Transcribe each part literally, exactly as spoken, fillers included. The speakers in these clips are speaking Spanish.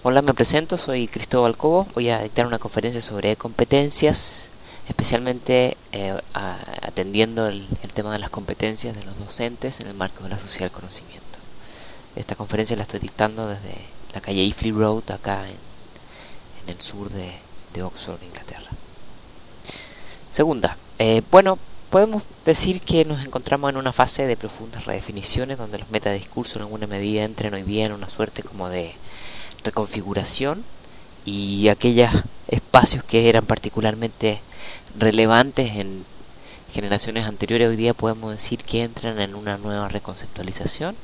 Hola, me presento, soy Cristóbal Cobo. Voy a dictar una conferencia sobre competencias, especialmente eh, a- atendiendo el, el tema de las competencias de los docentes en el marco de la sociedad del conocimiento. Esta conferencia la estoy dictando desde la calle Iffley Road, acá en, en el sur de, de Oxford, Inglaterra. Segunda, eh, bueno, podemos decir que nos encontramos en una fase de profundas redefiniciones donde los metadiscursos en alguna medida entran hoy día en una suerte como de reconfiguración, y aquellos espacios que eran particularmente relevantes en generaciones anteriores hoy día podemos decir que entran en una nueva reconceptualización.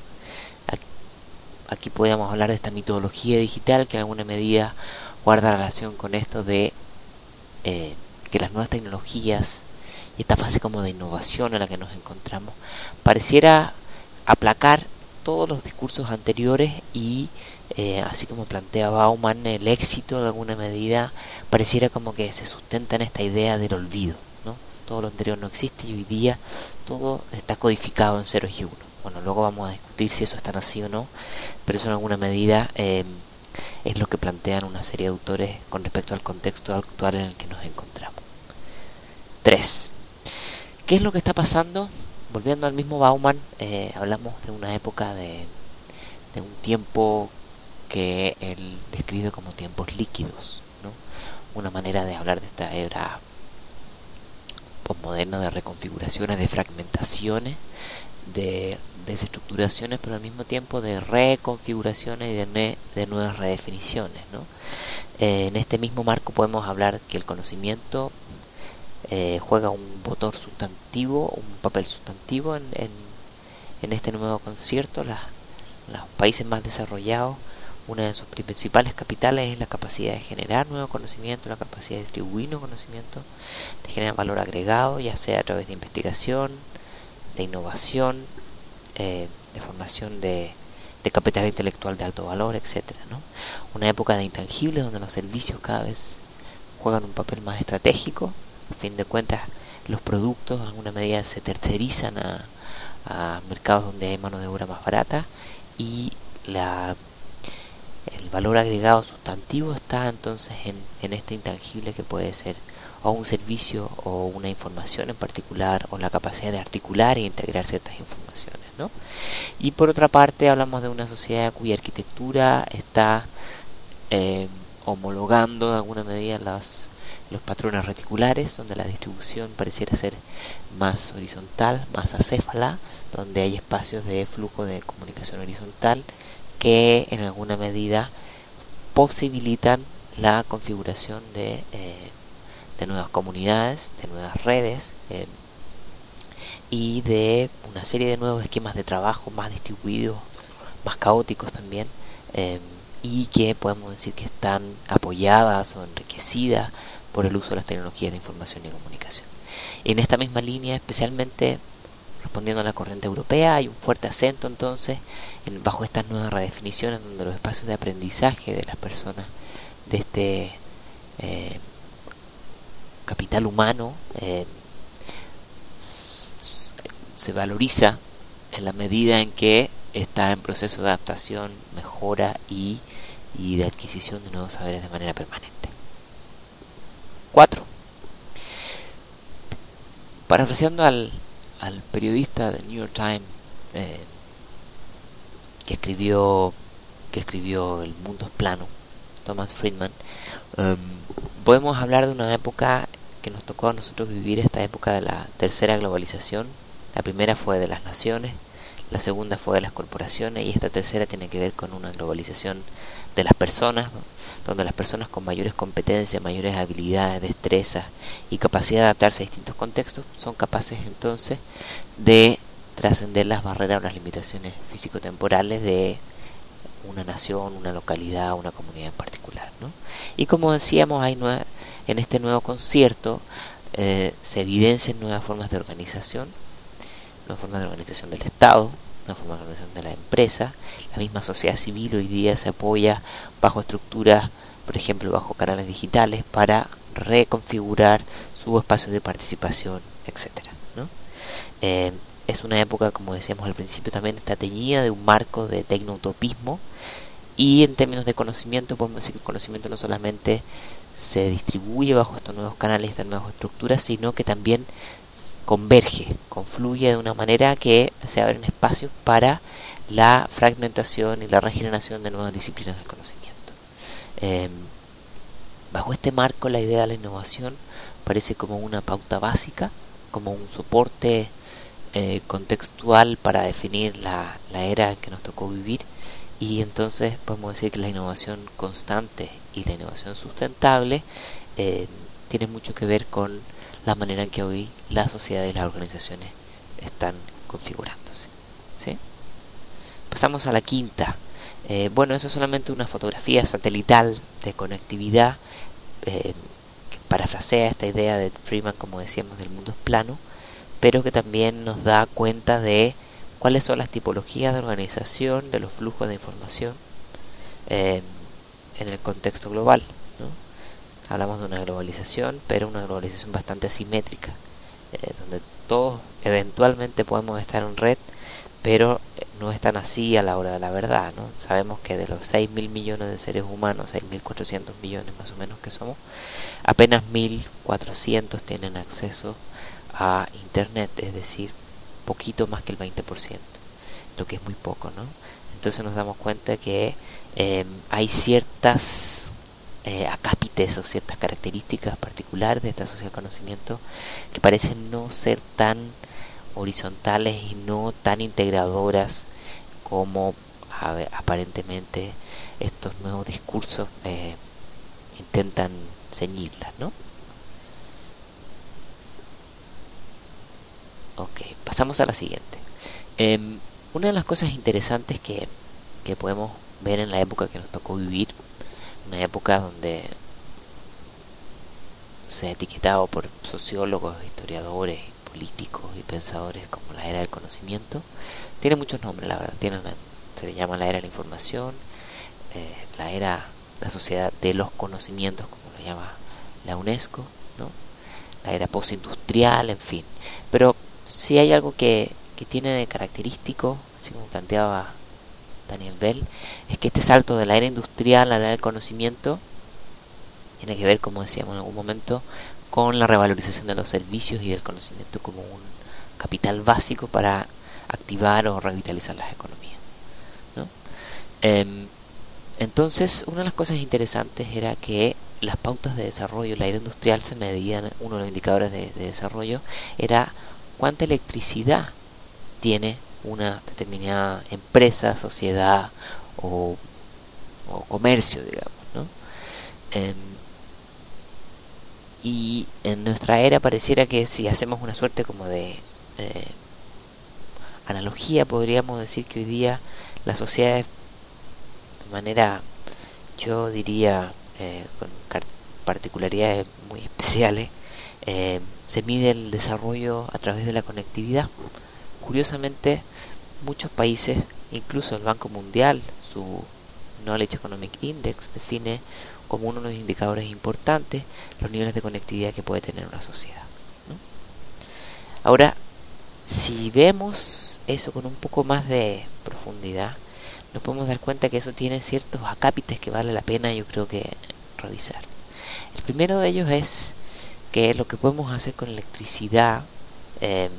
Aquí podríamos hablar de esta mitología digital que en alguna medida guarda relación con esto de eh, que las nuevas tecnologías y esta fase como de innovación en la que nos encontramos pareciera aplacar todos los discursos anteriores y eh, así como plantea Bauman, el éxito de alguna medida pareciera como que se sustenta en esta idea del olvido, ¿no? Todo lo anterior no existe y hoy día todo está codificado en ceros y unos. Bueno, luego vamos a discutir si eso está así o no, pero eso en alguna medida eh, es lo que plantean una serie de autores con respecto al contexto actual en el que nos encontramos. tres. ¿Qué es lo que está pasando? Volviendo al mismo Bauman, eh, hablamos de una época de, de un tiempo que él describe como tiempos líquidos, ¿no? Una manera de hablar de esta era postmoderna de reconfiguraciones, de fragmentaciones, de desestructuraciones, pero al mismo tiempo de reconfiguraciones y de, ne- de nuevas redefiniciones, ¿no? Eh, en este mismo marco podemos hablar que el conocimiento eh, juega un botón sustantivo, un papel sustantivo en, en, en este nuevo concierto. Las, los países más desarrollados, una de sus principales capitales es la capacidad de generar nuevo conocimiento, la capacidad de distribuir nuevo conocimiento, de generar valor agregado, ya sea a través de investigación, de innovación, eh, de formación de, de capital intelectual de alto valor, etcétera, ¿no? Una época de intangibles donde los servicios cada vez juegan un papel más estratégico. A fin de cuentas, los productos en alguna medida se tercerizan a, a mercados donde hay mano de obra más barata y la el valor agregado sustantivo está entonces en, en este intangible que puede ser o un servicio o una información en particular o la capacidad de articular e integrar ciertas informaciones, ¿no? Y por otra parte hablamos de una sociedad cuya arquitectura está eh, homologando en alguna medida las, los patrones reticulares, donde la distribución pareciera ser más horizontal, más acéfala, donde hay espacios de flujo de comunicación horizontal que en alguna medida posibilitan la configuración de, eh, de nuevas comunidades, de nuevas redes eh, y de una serie de nuevos esquemas de trabajo más distribuidos, más caóticos también, eh, y que podemos decir que están apoyadas o enriquecidas por el uso de las tecnologías de información y comunicación. En esta misma línea, especialmente respondiendo a la corriente europea, hay un fuerte acento entonces en, bajo estas nuevas redefiniciones donde los espacios de aprendizaje de las personas de este eh, capital humano eh, se valoriza en la medida en que está en proceso de adaptación, mejora y, y de adquisición de nuevos saberes de manera permanente. cuatro. Parafraseando al al periodista del New York Times eh, que escribió que escribió El mundo es plano, Thomas Friedman, um, podemos hablar de una época que nos tocó a nosotros vivir, esta época de la tercera globalización. La primera fue de las naciones, la segunda fue de las corporaciones y esta tercera tiene que ver con una globalización de las personas, ¿no? Donde las personas con mayores competencias, mayores habilidades, destrezas y capacidad de adaptarse a distintos contextos son capaces entonces de trascender las barreras o las limitaciones físico-temporales de una nación, una localidad, una comunidad en particular, ¿no? Y como decíamos, hay nueva, en este nuevo concierto eh, se evidencian nuevas formas de organización, nuevas formas de organización del Estado, una forma de organización de la empresa. La misma sociedad civil hoy día se apoya bajo estructuras, por ejemplo, bajo canales digitales para reconfigurar sus espacios de participación, etcétera, ¿no? Eh, es una época, como decíamos al principio, también está teñida de un marco de tecnoutopismo y en términos de conocimiento podemos decir que el conocimiento no solamente se distribuye bajo estos nuevos canales, estas nuevas estructuras, sino que también converge, confluye de una manera que se abren espacios para la fragmentación y la regeneración de nuevas disciplinas del conocimiento. Eh, bajo este marco, la idea de la innovación parece como una pauta básica, como un soporte eh, contextual para definir la, la era en que nos tocó vivir, y entonces podemos decir que la innovación constante y la innovación sustentable eh, tiene mucho que ver con la manera en que hoy la sociedad y las organizaciones están configurándose, ¿sí? Pasamos a la quinta. Eh, bueno, eso es solamente una fotografía satelital de conectividad eh, que parafrasea esta idea de Freeman, como decíamos, del mundo plano, pero que también nos da cuenta de cuáles son las tipologías de organización de los flujos de información eh, en el contexto global, ¿no? Hablamos de una globalización, pero una globalización bastante asimétrica, eh, donde todos eventualmente podemos estar en red, pero no es tan así a la hora de la verdad, ¿no? Sabemos que de los seis mil millones de seres humanos, seis mil cuatrocientos millones más o menos que somos, apenas mil cuatrocientos tienen acceso a Internet, es decir, poquito más que el veinte por ciento, lo que es muy poco, ¿no? Entonces nos damos cuenta que eh, hay ciertas eh, acápites o ciertas características particulares de esta sociedad del conocimiento que parecen no ser tan horizontales y no tan integradoras como a ver, aparentemente estos nuevos discursos eh, intentan ceñirlas, ¿no? Ok, pasamos a la siguiente. Eh, una de las cosas interesantes que, que podemos ver en la época que nos tocó vivir, una época donde se ha etiquetado por sociólogos, historiadores, políticos y pensadores como la era del conocimiento, tiene muchos nombres, la verdad. Tiene una, se le llama la era de la información, eh, la era, la sociedad de los conocimientos, como lo llama la UNESCO, ¿no? La era postindustrial, en fin. Pero si hay algo que, que tiene de característico, así como planteaba Daniel Bell, es que este salto de la era industrial a la era del conocimiento tiene que ver, como decíamos en algún momento, con la revalorización de los servicios y del conocimiento como un capital básico para activar o revitalizar las economías, ¿no? Eh, entonces, una de las cosas interesantes era que las pautas de desarrollo, la era industrial se medían, uno de los indicadores de, de desarrollo era cuánta electricidad tiene una determinada empresa, sociedad o, o comercio, digamos, ¿no? Eh, y en nuestra era pareciera que si hacemos una suerte como de eh, analogía, podríamos decir que hoy día las sociedades, de manera, yo diría, eh, con particularidades muy especiales, eh, se mide el desarrollo a través de la conectividad. Curiosamente, muchos países, incluso el Banco Mundial, su Knowledge Economic Index, define como uno de los indicadores importantes los niveles de conectividad que puede tener una sociedad, ¿no? Ahora, si vemos eso con un poco más de profundidad, nos podemos dar cuenta que eso tiene ciertos acápites que vale la pena, yo creo, que revisar. El primero de ellos es que lo que podemos hacer con electricidad eh,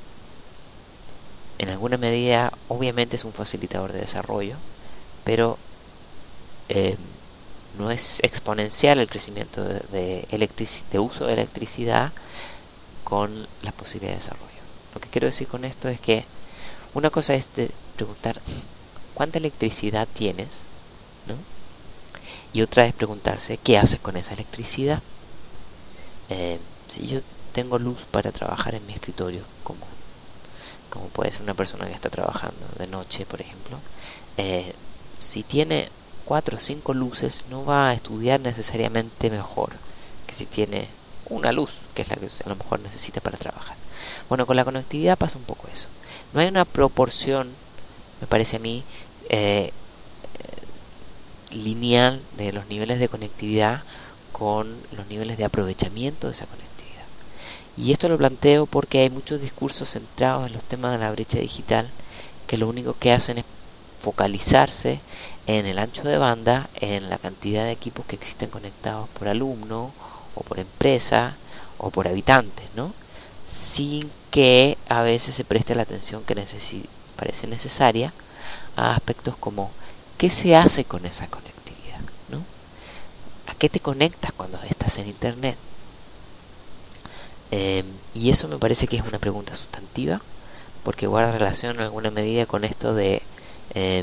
en alguna medida obviamente es un facilitador de desarrollo, pero eh, no es exponencial el crecimiento de, de, electric- de uso de electricidad con las posibilidades de desarrollo. Lo que quiero decir con esto es que una cosa es de preguntar cuánta electricidad tienes, ¿no? Y otra es preguntarse qué haces con esa electricidad. Eh, si yo tengo luz para trabajar en mi escritorio, como, como puede ser una persona que está trabajando de noche, por ejemplo, eh, si tiene cuatro o cinco luces, no va a estudiar necesariamente mejor que si tiene una luz, que es la que a lo mejor necesita para trabajar. Bueno, con la conectividad pasa un poco eso. No hay una proporción, me parece a mí, eh, lineal de los niveles de conectividad con los niveles de aprovechamiento de esa conectividad. Y esto lo planteo porque hay muchos discursos centrados en los temas de la brecha digital que lo único que hacen es focalizarse en el ancho de banda, en la cantidad de equipos que existen conectados por alumno, o por empresa, o por habitantes, ¿no? Sin que a veces se preste la atención que necesi- parece necesaria a aspectos como ¿qué se hace con esa conectividad? ¿No? ¿A qué te conectas cuando estás en internet? Eh, y eso me parece que es una pregunta sustantiva, porque guarda relación en alguna medida con esto de eh,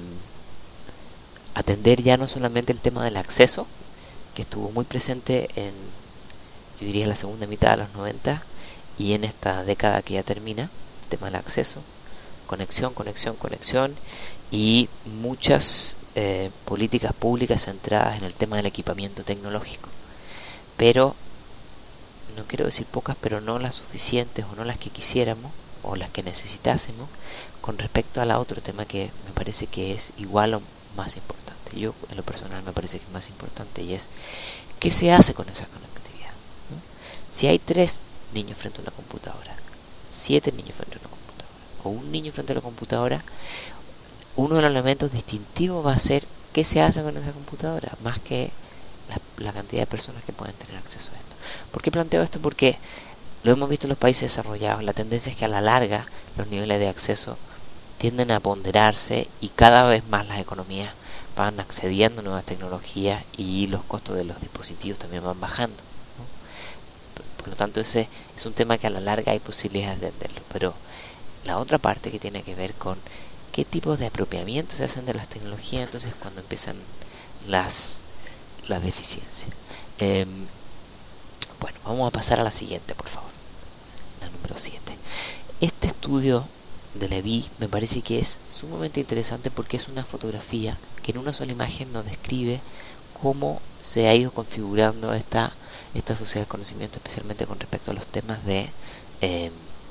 atender ya no solamente el tema del acceso, que estuvo muy presente en, yo diría, la segunda mitad de los noventa y en esta década que ya termina, el tema del acceso, conexión, conexión, conexión, y muchas eh, políticas públicas centradas en el tema del equipamiento tecnológico. Pero, no quiero decir pocas, pero no las suficientes o no las que quisiéramos o las que necesitásemos con respecto al otro tema que me parece que es igual o más importante. Yo en lo personal me parece que es más importante, y es ¿qué se hace con esa conectividad? ¿No? Si hay tres niños frente a una computadora, siete niños frente a una computadora o un niño frente a la computadora, uno de los elementos distintivos va a ser qué se hace con esa computadora, más que la, la cantidad de personas que pueden tener acceso a esto. ¿Por qué planteo esto? Porque lo hemos visto en los países desarrollados. La tendencia es que a la larga los niveles de acceso tienden a ponderarse y cada vez más las economías van accediendo a nuevas tecnologías y los costos de los dispositivos también van bajando, ¿no? Por lo tanto, ese es un tema que a la larga hay posibilidades de entenderlo. Pero la otra parte que tiene que ver con qué tipos de apropiamiento se hacen de las tecnologías, entonces cuando empiezan las, las deficiencias. Eh, bueno, vamos a pasar a la siguiente, por favor. La número siete. Este estudio de Levy me parece que es sumamente interesante porque es una fotografía que en una sola imagen nos describe cómo se ha ido configurando esta, esta sociedad del conocimiento, especialmente con respecto a los temas de eh,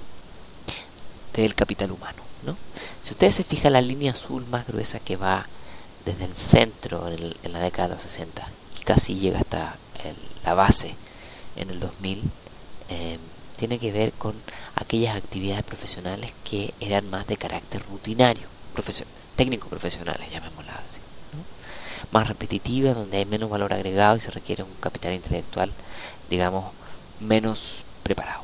del capital humano, ¿no? Si ustedes se fijan, la línea azul más gruesa que va desde el centro en, el, en la década de los sesenta y casi llega hasta el, la base en el dos mil, eh, tiene que ver con aquellas actividades profesionales que eran más de carácter rutinario, profesio- técnico profesionales, llamémoslas así, ¿no? Más repetitivas, donde hay menos valor agregado y se requiere un capital intelectual, digamos, menos preparado.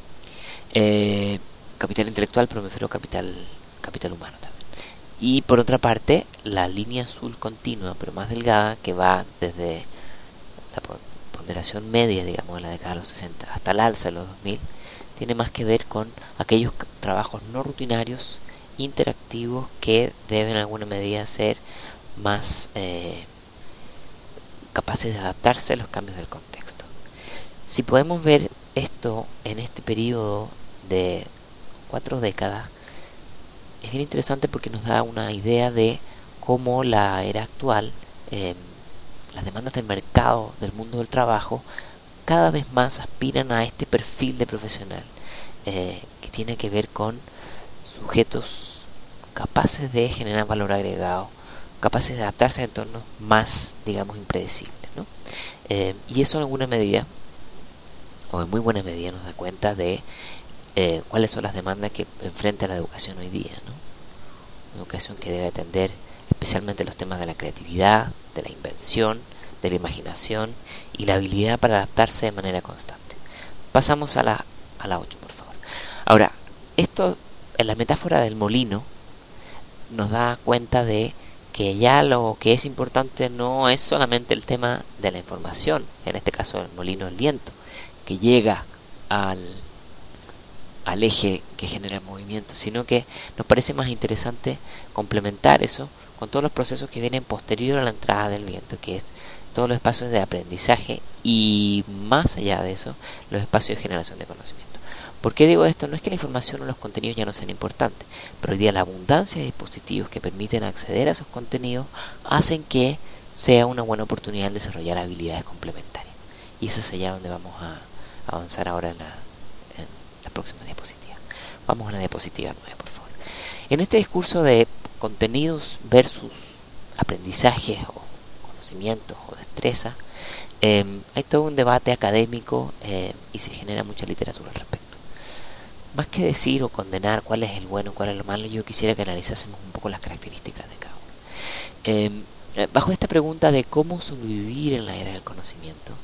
Eh, capital intelectual, pero me refiero a capital, capital humano también. Y por otra parte, la línea azul continua, pero más delgada, que va desde la ponderación media, digamos, de la década de los sesenta hasta el alza de los dos mil, tiene más que ver con aquellos trabajos no rutinarios, interactivos, que deben en alguna medida ser más eh, capaces de adaptarse a los cambios del contexto. Si podemos ver esto en este periodo de cuatro décadas, es bien interesante porque nos da una idea de cómo la era actual, eh, las demandas del mercado, del mundo del trabajo, cada vez más aspiran a este perfil de profesional, eh, que tiene que ver con sujetos capaces de generar valor agregado, capaces de adaptarse a entornos más, digamos, impredecibles, ¿no? Eh, y eso en alguna medida, o en muy buena medida, nos da cuenta de eh, cuáles son las demandas que enfrenta la educación hoy día, ¿no? Una educación que debe atender especialmente los temas de la creatividad, de la invención, de la imaginación y la habilidad para adaptarse de manera constante. Pasamos a la, a la ocho, por favor. Ahora, esto, en la metáfora del molino, nos da cuenta de que ya lo que es importante no es solamente el tema de la información, en este caso el molino del viento, que llega al, al eje que genera el movimiento, sino que nos parece más interesante complementar eso con todos los procesos que vienen posterior a la entrada del viento, que es todos los espacios de aprendizaje y, más allá de eso, los espacios de generación de conocimiento. ¿Por qué digo esto? No es que la información o los contenidos ya no sean importantes, pero hoy día la abundancia de dispositivos que permiten acceder a esos contenidos hacen que sea una buena oportunidad de desarrollar habilidades complementarias. Y eso es allá donde vamos a avanzar ahora en la, en la próxima diapositiva. Vamos a la diapositiva nueve, por favor. En este discurso de contenidos versus aprendizajes o conocimientos o destreza, eh, hay todo un debate académico eh, y se genera mucha literatura al respecto. Más que decir o condenar cuál es el bueno y cuál es lo malo, yo quisiera que analizásemos un poco las características de cada uno. Eh, bajo esta pregunta de cómo sobrevivir en la era del conocimiento,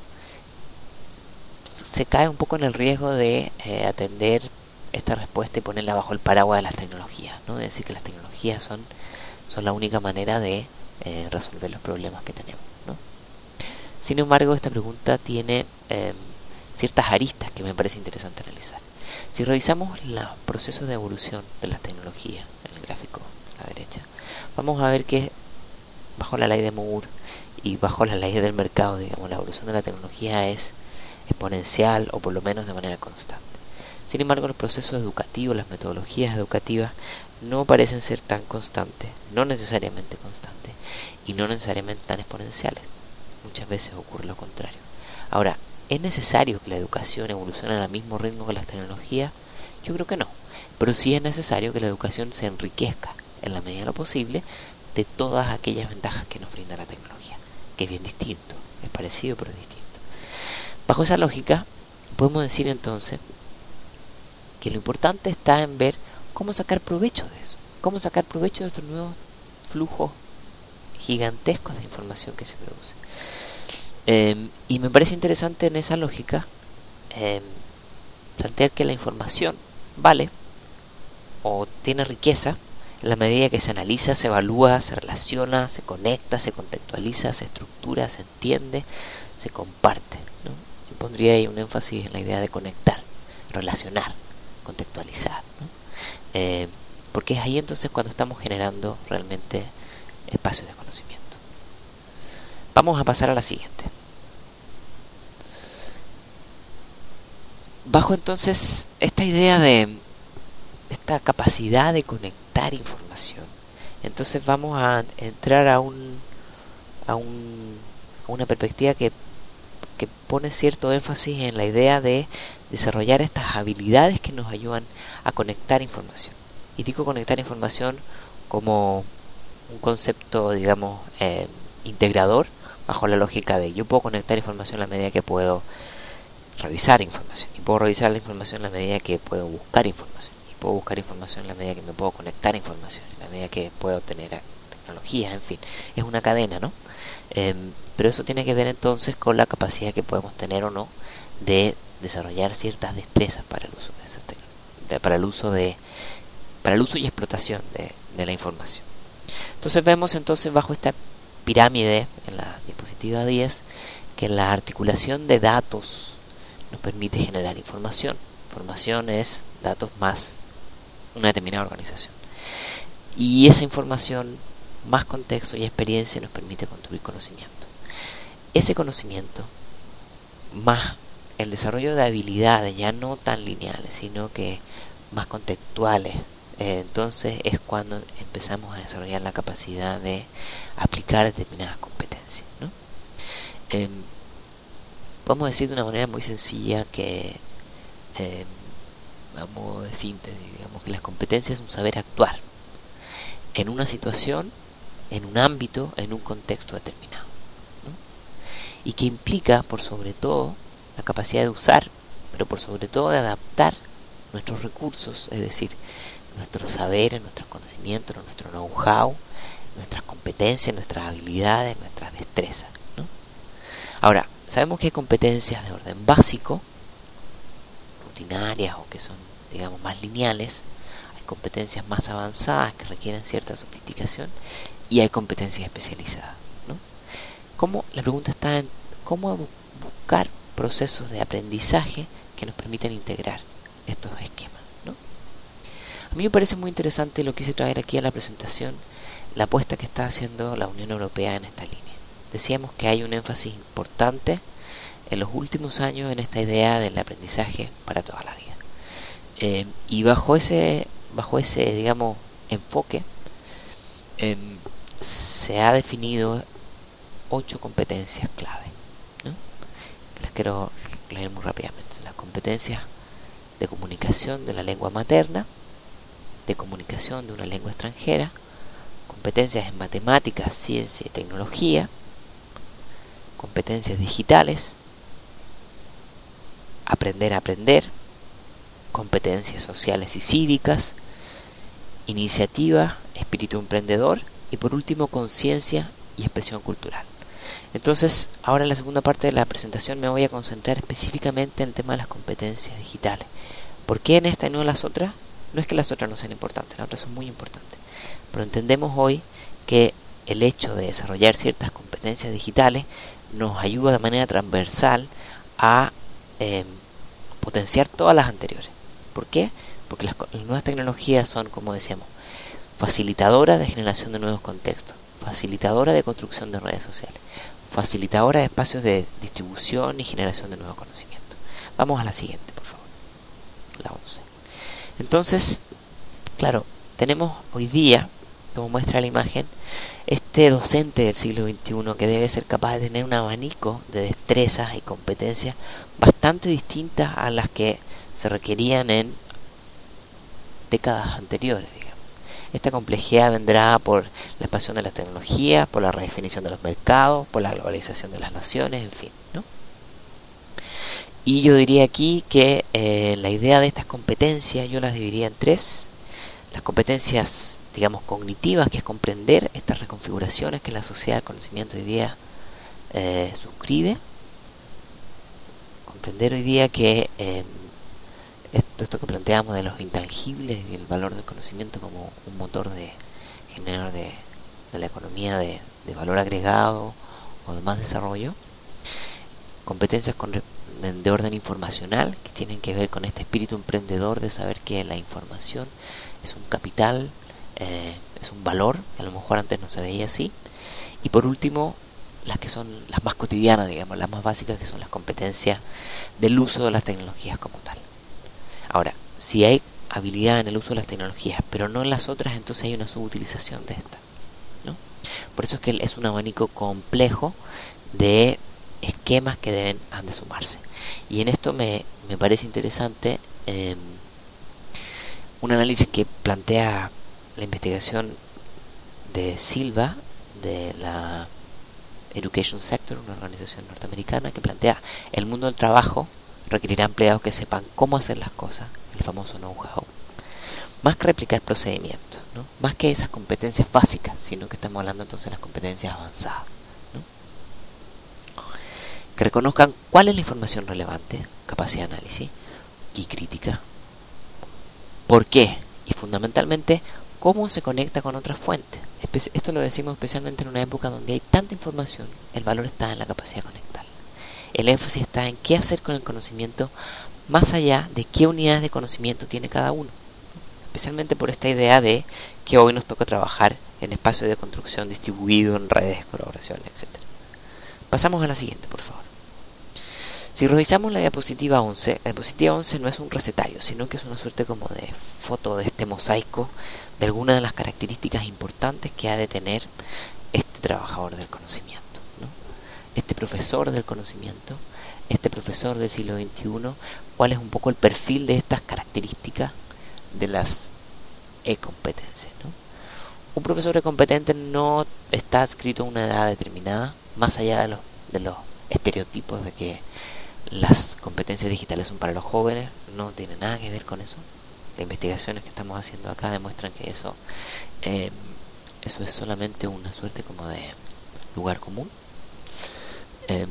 se cae un poco en el riesgo de eh, atender esta respuesta y ponerla bajo el paraguas de las tecnologías, ¿no? Es decir, que las tecnologías son, son la única manera de eh, resolver los problemas que tenemos, ¿no? Sin embargo, esta pregunta tiene eh, ciertas aristas que me parece interesante analizar. Si revisamos los procesos de evolución de las tecnologías en el gráfico a la derecha, vamos a ver que bajo la ley de Moore y bajo la ley del mercado, digamos, la evolución de la tecnología es exponencial o por lo menos de manera constante. Sin embargo, los procesos educativos, las metodologías educativas no parecen ser tan constantes, no necesariamente constantes y no necesariamente tan exponenciales. Muchas veces ocurre lo contrario. Ahora, ¿es necesario que la educación evolucione al mismo ritmo que las tecnologías? Yo creo que no, pero sí es necesario que la educación se enriquezca en la medida de lo posible de todas aquellas ventajas que nos brinda la tecnología, que es bien distinto, es parecido pero es distinto. Bajo esa lógica, podemos decir entonces que lo importante está en ver cómo sacar provecho de eso, cómo sacar provecho de estos nuevos flujos gigantescos de información que se produce. Eh, y me parece interesante en esa lógica eh, plantear que la información vale o tiene riqueza en la medida que se analiza, se evalúa, se relaciona, se conecta, se contextualiza, se estructura, se entiende, se comparte, ¿no? Yo pondría ahí un énfasis en la idea de conectar, relacionar, contextualizar, ¿no? Eh, porque es ahí entonces cuando estamos generando realmente espacios de conocimiento. Vamos a pasar a la siguiente. Bajo entonces esta idea de esta capacidad de conectar información, entonces vamos a entrar a un a un a una perspectiva que que pone cierto énfasis en la idea de desarrollar estas habilidades que nos ayudan a conectar información. Y digo conectar información como un concepto, digamos, eh, integrador, bajo la lógica de yo puedo conectar información a la medida que puedo revisar información, y puedo revisar la información a la medida que puedo buscar información, y puedo buscar información a la medida que me puedo conectar a información, a la medida que puedo tener tecnología, en fin, es una cadena, ¿no? Eh, pero eso tiene que ver entonces con la capacidad que podemos tener o no de desarrollar ciertas destrezas para el uso de esa tecnología, para el uso de para el uso y explotación de, de la información. Entonces vemos entonces bajo esta pirámide en la diapositiva diez que la articulación de datos nos permite generar información. Información es datos más una determinada organización. Y esa información más contexto y experiencia nos permite construir conocimiento. Ese conocimiento más el desarrollo de habilidades ya no tan lineales, sino que más contextuales, eh, entonces es cuando empezamos a desarrollar la capacidad de aplicar determinadas competencias, ¿no? Eh, podemos decir de una manera muy sencilla que eh, a modo de síntesis, digamos que las competencias es un saber actuar en una situación, en un ámbito, en un contexto determinado, ¿no? Y que implica, por sobre todo, la capacidad de usar, pero por sobre todo de adaptar nuestros recursos, es decir, nuestros saberes, nuestros conocimientos, nuestro know-how, nuestras competencias, nuestras habilidades, nuestras destrezas, ¿no? Ahora, sabemos que hay competencias de orden básico, rutinarias o que son, digamos, más lineales. Hay competencias más avanzadas que requieren cierta sofisticación y hay competencias especializadas, ¿no? ¿Cómo? La pregunta está en cómo buscar procesos de aprendizaje que nos permitan integrar estos esquemas, ¿no? A mí me parece muy interesante, lo quise traer aquí a la presentación, la apuesta que está haciendo la Unión Europea en esta línea. Decíamos que hay un énfasis importante en los últimos años en esta idea del aprendizaje para toda la vida. Eh, y bajo ese, bajo ese, digamos, enfoque, eh, se ha definido ocho competencias clave, ¿no? Las quiero leer muy rápidamente. Las competencias de comunicación de la lengua materna, de comunicación de una lengua extranjera, competencias en matemáticas, ciencia y tecnología, competencias digitales, aprender a aprender, competencias sociales y cívicas, iniciativa, espíritu emprendedor y por último conciencia y expresión cultural. Entonces, ahora en la segunda parte de la presentación me voy a concentrar específicamente en el tema de las competencias digitales. ¿Por qué en esta y no en las otras? No es que las otras no sean importantes, las otras son muy importantes, pero entendemos hoy que el hecho de desarrollar ciertas competencias digitales nos ayuda de manera transversal a eh, potenciar todas las anteriores. ¿Por qué? Porque las, las nuevas tecnologías son, como decíamos, facilitadoras de generación de nuevos contextos, facilitadoras de construcción de redes sociales, facilitadoras de espacios de distribución y generación de nuevo conocimiento. Vamos a la siguiente, por favor, la once. Entonces, claro, tenemos hoy día, como muestra la imagen, este docente del siglo veintiuno que debe ser capaz de tener un abanico de destrezas y competencias bastante distintas a las que se requerían en décadas anteriores, digamos. Esta complejidad vendrá por la expansión de las tecnologías, por la redefinición de los mercados, por la globalización de las naciones, en fin, ¿no? Y yo diría aquí que eh, la idea de estas competencias yo las dividiría en tres. Las competencias, digamos, cognitivas, que es comprender estas reconfiguraciones que la sociedad del conocimiento hoy día eh, suscribe. Comprender hoy día que eh, esto, esto que planteamos de los intangibles y el valor del conocimiento como un motor de generador de, de la economía de, de valor agregado o de más desarrollo. Competencias con, de, de orden informacional, que tienen que ver con este espíritu emprendedor de saber que la información es un capital, eh, es un valor, que a lo mejor antes no se veía así. Y por último, las que son las más cotidianas, digamos, las más básicas, que son las competencias del uso de las tecnologías como tal. Ahora, si hay habilidad en el uso de las tecnologías, pero no en las otras, entonces hay una subutilización de esta, ¿no? Por eso es que es un abanico complejo de esquemas que deben han de sumarse. Y en esto me, me parece interesante eh, un análisis que plantea la investigación de Silva, de la Education Sector, una organización norteamericana, que plantea el mundo del trabajo requerirá empleados que sepan cómo hacer las cosas, el famoso know-how, más que replicar procedimientos, ¿no? Más que esas competencias básicas, sino que estamos hablando entonces de las competencias avanzadas, ¿no? Que reconozcan cuál es la información relevante, capacidad de análisis y crítica, por qué y fundamentalmente cómo se conecta con otras fuentes. Esto lo decimos especialmente en una época donde hay tanta información. El valor está en la capacidad de conectar. El énfasis está en qué hacer con el conocimiento más allá de qué unidades de conocimiento tiene cada uno, especialmente por esta idea de que hoy nos toca trabajar en espacios de construcción distribuido, en redes de colaboración, etcétera. Pasamos a la siguiente, por favor. Si revisamos la diapositiva once, la diapositiva once no es un recetario, sino que es una suerte como de foto de este mosaico de algunas de las características importantes que ha de tener este trabajador del conocimiento, ¿no? Este profesor del conocimiento, este profesor del siglo veintiuno, cuál es un poco el perfil de estas características de las e-competencias, ¿no? Un profesor e-competente no está adscrito a una edad determinada, más allá de los, de los estereotipos de que las competencias digitales son para los jóvenes, no tiene nada que ver con eso. Las investigaciones que estamos haciendo acá demuestran que eso eh, eso es solamente una suerte como de lugar común. Eh,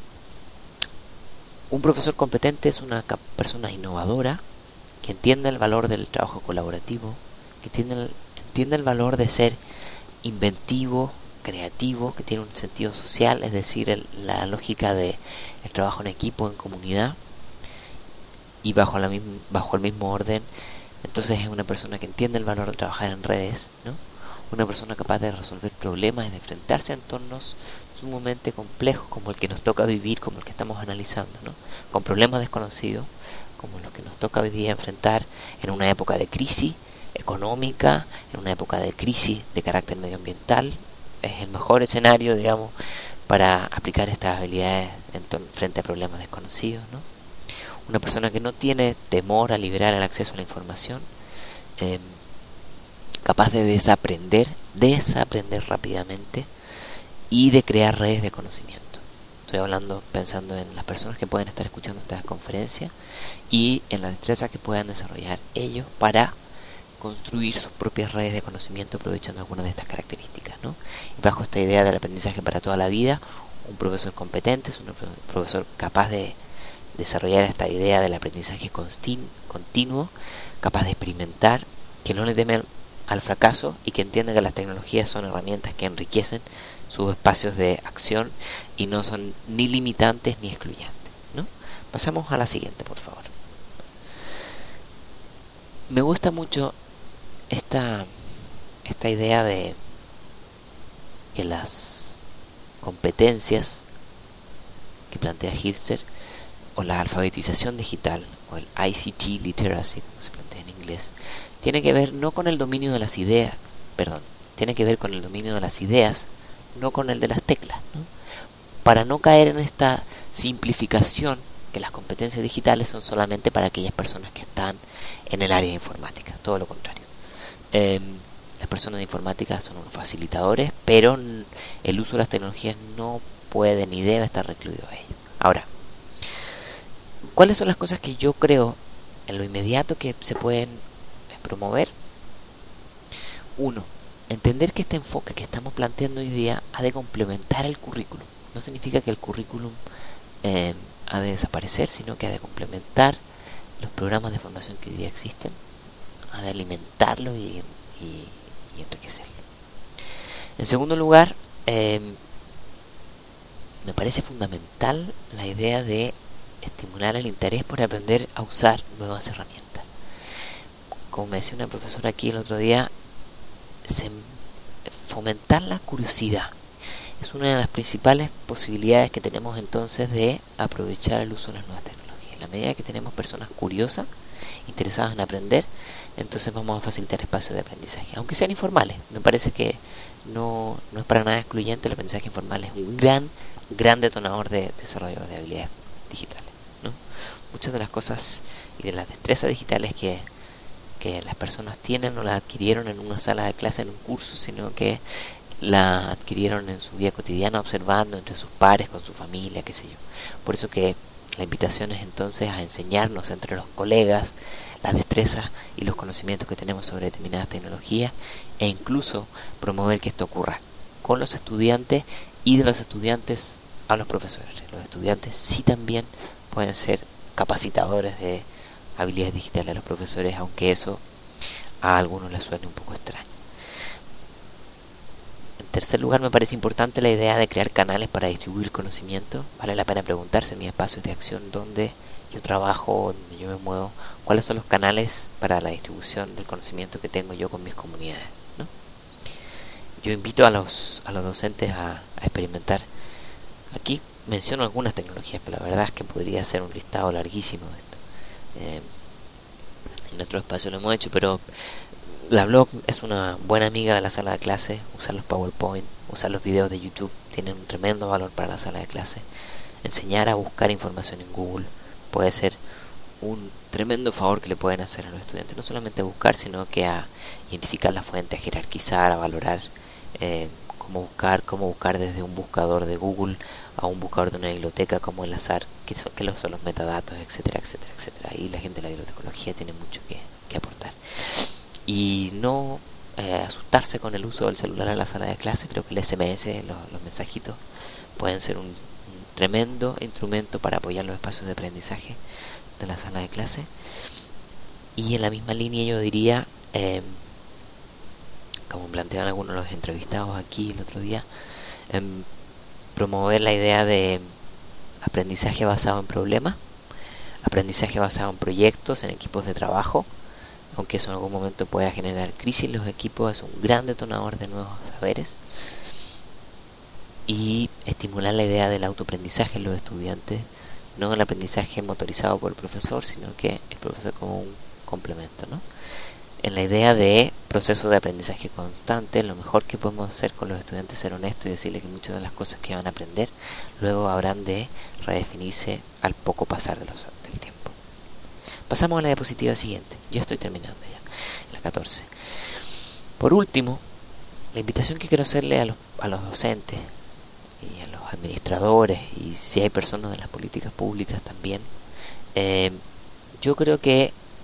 un profesor competente es una persona innovadora que entiende el valor del trabajo colaborativo, que entiende el, entiende el valor de ser inventivo, creativo, que tiene un sentido social, es decir, el, la lógica de el trabajo en equipo, en comunidad, y bajo la misma, bajo el mismo orden. Entonces es una persona que entiende el valor de trabajar en redes, ¿no? Una persona capaz de resolver problemas y de enfrentarse a entornos sumamente complejos como el que nos toca vivir, como el que estamos analizando, ¿no? Con problemas desconocidos, como los que nos toca hoy día enfrentar en una época de crisis económica, en una época de crisis de carácter medioambiental. Es el mejor escenario, digamos, para aplicar estas habilidades en frente a problemas desconocidos, ¿no? Una persona que no tiene temor a liberar el acceso a la información, eh, capaz de desaprender, desaprender rápidamente y de crear redes de conocimiento. Estoy hablando, pensando en las personas que pueden estar escuchando esta conferencia y en las destrezas que puedan desarrollar ellos para construir sus propias redes de conocimiento aprovechando algunas de estas características, ¿no? Y bajo esta idea del aprendizaje para toda la vida, un profesor competente es un profesor capaz de desarrollar esta idea del aprendizaje continuo, capaz de experimentar, que no le teme al fracaso y que entienda que las tecnologías son herramientas que enriquecen sus espacios de acción y no son ni limitantes ni excluyentes, ¿no? Pasamos a la siguiente, por favor. Me gusta mucho esta, esta idea de que las competencias que plantea Hilser, o la alfabetización digital, o el I C T literacy, como se plantea en inglés, tiene que ver no con el dominio de las ideas, perdón, tiene que ver con el dominio de las ideas, no con el de las teclas, ¿no? Para no caer en esta simplificación que las competencias digitales son solamente para aquellas personas que están en el área de informática, todo lo contrario. Eh, las personas de informática son unos facilitadores, pero el uso de las tecnologías no puede ni debe estar recluido a ello. Ahora, ¿cuáles son las cosas que yo creo en lo inmediato que se pueden promover? Uno, entender que este enfoque que estamos planteando hoy día ha de complementar el currículum. No significa que el currículum eh, ha de desaparecer, sino que ha de complementar los programas de formación que hoy día existen, ha de alimentarlo y, y, y enriquecerlo. En segundo lugar, eh, me parece fundamental la idea de estimular el interés por aprender a usar nuevas herramientas. Como me decía una profesora aquí el otro día, se, fomentar la curiosidad es una de las principales posibilidades que tenemos entonces de aprovechar el uso de las nuevas tecnologías. En la medida que tenemos personas curiosas, interesadas en aprender, entonces vamos a facilitar espacios de aprendizaje, aunque sean informales. Me parece que no, no es para nada excluyente. El aprendizaje informal es un gran, gran detonador de desarrollo de habilidades digitales, ¿no? Muchas de las cosas y de las destrezas digitales que, que las personas tienen no las adquirieron en una sala de clase, en un curso, sino que la adquirieron en su vida cotidiana, observando entre sus pares, con su familia, qué sé yo. Por eso que la invitación es entonces a enseñarnos entre los colegas las destrezas y los conocimientos que tenemos sobre determinadas tecnologías, e incluso promover que esto ocurra con los estudiantes y de los estudiantes a los profesores. Los estudiantes sí también pueden ser capacitadores de habilidades digitales a los profesores, aunque eso a algunos les suene un poco extraño. En tercer lugar, me parece importante la idea de crear canales para distribuir conocimiento. Vale la pena preguntarse en mis espacios de acción donde yo trabajo, donde yo me muevo, cuáles son los canales para la distribución del conocimiento que tengo yo con mis comunidades, ¿no? Yo invito a los, a los docentes a, a experimentar. Aquí menciono algunas tecnologías, pero la verdad es que podría ser un listado larguísimo de esto. Eh, en otro espacio lo hemos hecho, pero la blog es una buena amiga de la sala de clase. Usar los PowerPoint, usar los videos de YouTube tienen un tremendo valor para la sala de clase. Enseñar a buscar información en Google puede ser un tremendo favor que le pueden hacer a los estudiantes, no solamente a buscar, sino que a identificar la fuente, a jerarquizar, a valorar eh, cómo buscar, cómo buscar desde un buscador de Google a un buscador de una biblioteca, cómo enlazar, qué son, qué son los metadatos, etcétera, etcétera, etcétera. Y la gente de la bibliotecología tiene mucho que, que aportar. Y no eh, asustarse con el uso del celular en la sala de clase. Creo que el S M S, los, los mensajitos, pueden ser un, un tremendo instrumento para apoyar los espacios de aprendizaje de la sala de clase. Y en la misma línea yo diría, eh, como planteaban algunos de los entrevistados aquí el otro día, eh, promover la idea de aprendizaje basado en problemas, aprendizaje basado en proyectos, en equipos de trabajo. Aunque eso en algún momento pueda generar crisis en los equipos, es un gran detonador de nuevos saberes. Y estimular la idea del autoaprendizaje en los estudiantes, no el aprendizaje motorizado por el profesor, sino que el profesor como un complemento, ¿no? En la idea de proceso de aprendizaje constante, lo mejor que podemos hacer con los estudiantes es ser honestos y decirles que muchas de las cosas que van a aprender luego habrán de redefinirse al poco pasar de los, del tiempo. Pasamos a la diapositiva siguiente. Yo estoy terminando ya, la catorce. Por último, la invitación que quiero hacerle a los, a los docentes y a los administradores, y si hay personas de las políticas públicas también, eh, yo creo que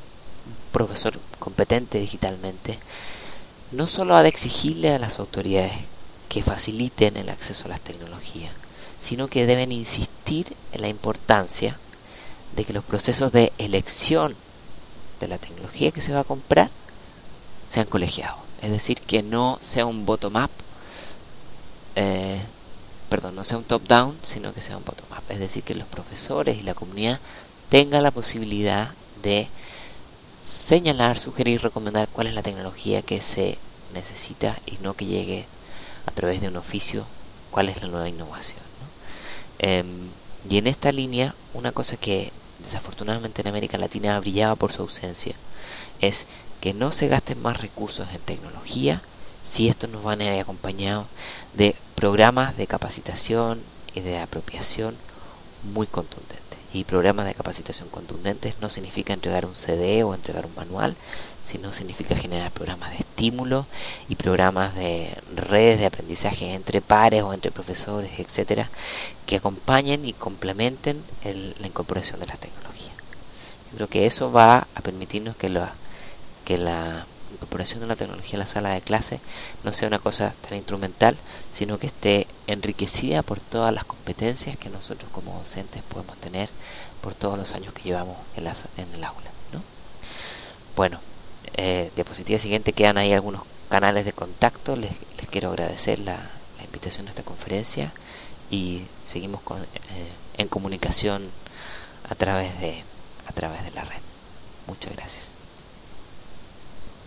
profesor competente digitalmente no solo ha de exigirle a las autoridades que faciliten el acceso a las tecnologías, sino que deben insistir en la importancia de que los procesos de elección de la tecnología que se va a comprar sean colegiados. Es decir, que no sea un bottom-up, eh, perdón, no sea un top-down, sino que sea un bottom-up. Es decir, que los profesores y la comunidad tengan la posibilidad de señalar, sugerir, recomendar cuál es la tecnología que se necesita y no que llegue a través de un oficio cuál es la nueva innovación, ¿no? Eh, y en esta línea, una cosa que desafortunadamente en América Latina brillaba por su ausencia es que no se gasten más recursos en tecnología si estos nos van a ir acompañados de programas de capacitación y de apropiación muy contundentes. Y programas de capacitación contundentes no significa entregar un C D o entregar un manual, sino significa generar programas de estímulo y programas de redes de aprendizaje entre pares o entre profesores, etcétera, que acompañen y complementen el, la incorporación de las tecnologías. Yo creo que eso va a permitirnos que la, que la incorporación de la tecnología en la sala de clase no sea una cosa tan instrumental, sino que esté enriquecida por todas las competencias que nosotros como docentes podemos tener por todos los años que llevamos en, la, en el aula, ¿no? Bueno, eh, diapositiva siguiente, quedan ahí algunos canales de contacto. Les, les quiero agradecer la, la invitación a esta conferencia y seguimos con, eh, en comunicación a través de a través de la red. Muchas gracias.